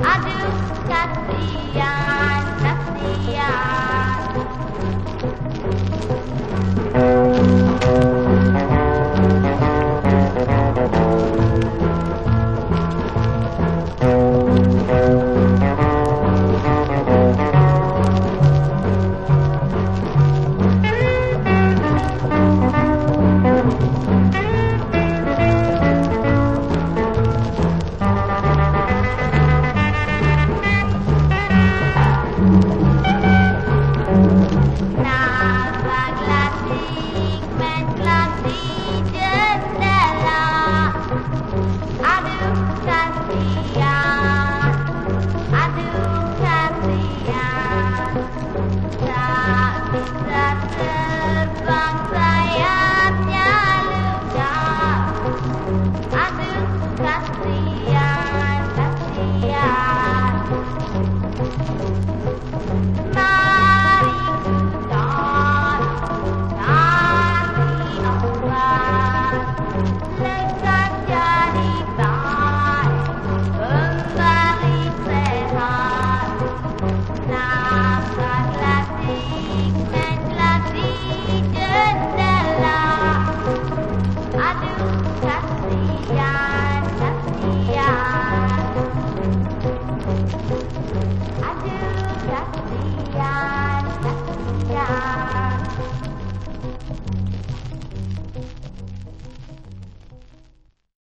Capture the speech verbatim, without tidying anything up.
Aduh, kasihan, kasihan. Terbang sayapnya luka. Aduh, kasihan, kasihan. Mari kita kasih obat, lekas jadi baik, kembali sehat. Nafas latih di jendela. Aduh, kasihan, kasihan. Aduh, kasihan, kasihan.